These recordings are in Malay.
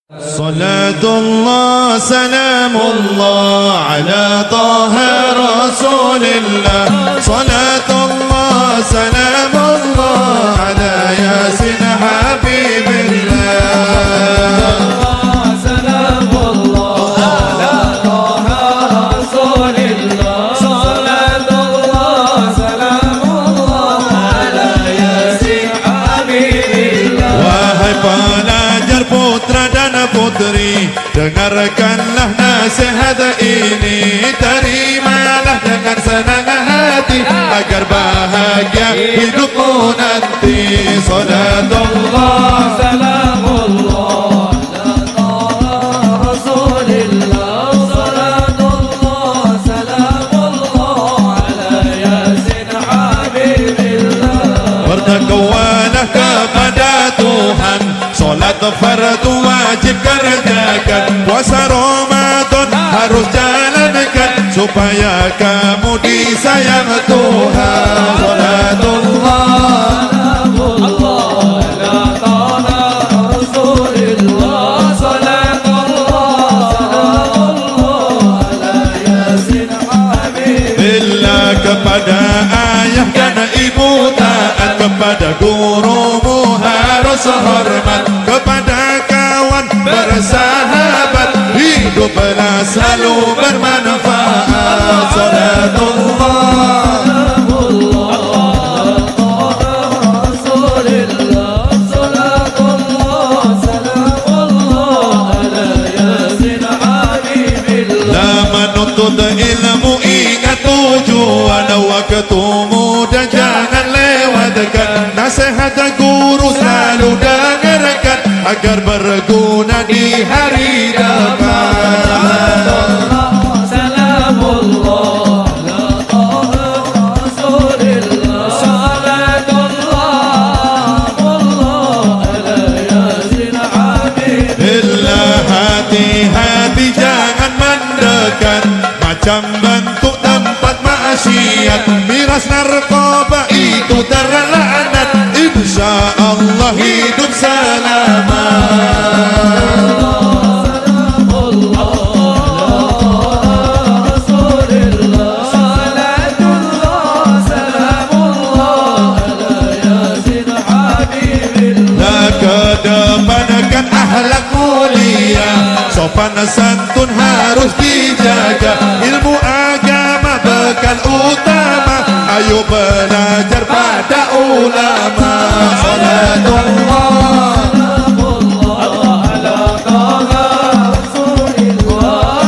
صلاة الله سلام الله على طه رسول الله. صلاة الله سلام الله على ياسين حبيب الله. سلام الله على طه رسول الله. صلاة الله سلام الله على ياسين حبيب الله. Wahai pelajar putra dan putri, dengarkanlah nasihat ini, terimalah dengan senang hati agar bahagia hidupmu nanti. Salatullah salamullah ala taha rasulillah. Salatullah salamullah ala yasin habibillah. Bertakwalah kepada Tuhan, solat fardu wajib kerjakan, puasa Ramadan harus jalankan supaya kamu disayang Tuhan. Salatullah ala taha rasulillah. Salatullah salamullah ala yasin habibillah. Kepada ayah dan ibu taat, kepada gurumu harus hormat, kepada kawan bersahabat hiduplah selalu bermanfaat. Salatullah menuntut ilmu, ingat tujuan waktumu dan jangan lewatkan nasihat guru, selalu dengarkan agar berguna di hari depan. Salamullah ala taha rasulillah. Salatullah ala yasin habibillah. Hati-hati jangan mendekat macam bentuk tempat maksiat, miras narkoba itu terlaknat, insya Allah hidup selamat. Kedepankan akhlak mulia, sopan santun harus dijaga, ilmu agama bekal utama, ayo belajar pada ulama. Salatullah ala taha rasulillah.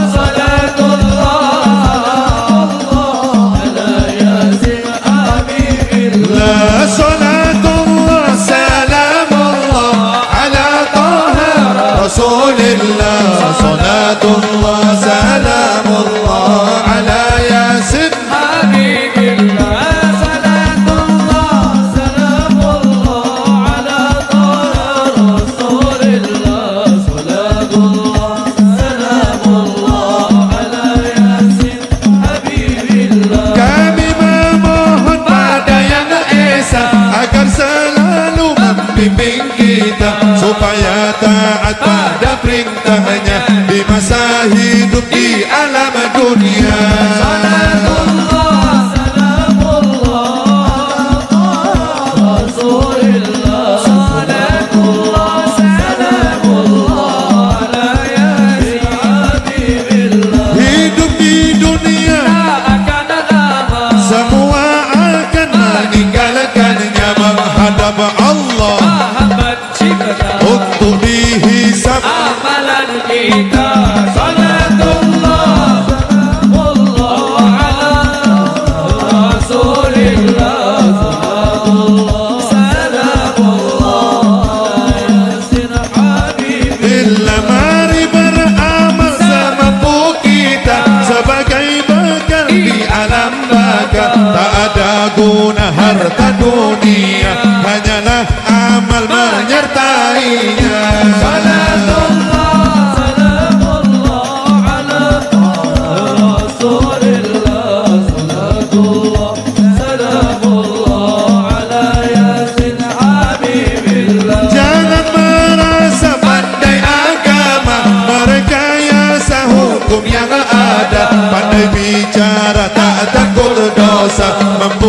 Salatullah ala yasin habibillah. Salatullah salamullah ala taha rasulillah. Salatullah salamullah ala yasin habibillah. Salatullah salamullah ala taha rasulillah. Salatullah salamullah ala yasin habibillah. Kami memohon pada Yang Esa agar selalu membimbing kita supaya taat pada perintahnya di masa hidup di alam dunia. Salatullah salamullah ala rasulillah. Salatullah salamullah ala yasin habibillah. Hidup di dunia akan lama, semua akan meninggalkannya, menghadap Allah untuk dihisab amalan kita. Salatullah ala rasulillah. Salatullah yasin habibillah. mari beramal semampu kita sebagai bekal di alam baka. Tak ada guna harta dunia, hanyalah amal menyertainya. Salatullah hukum yang ada, pandai bicara tak takut dosa,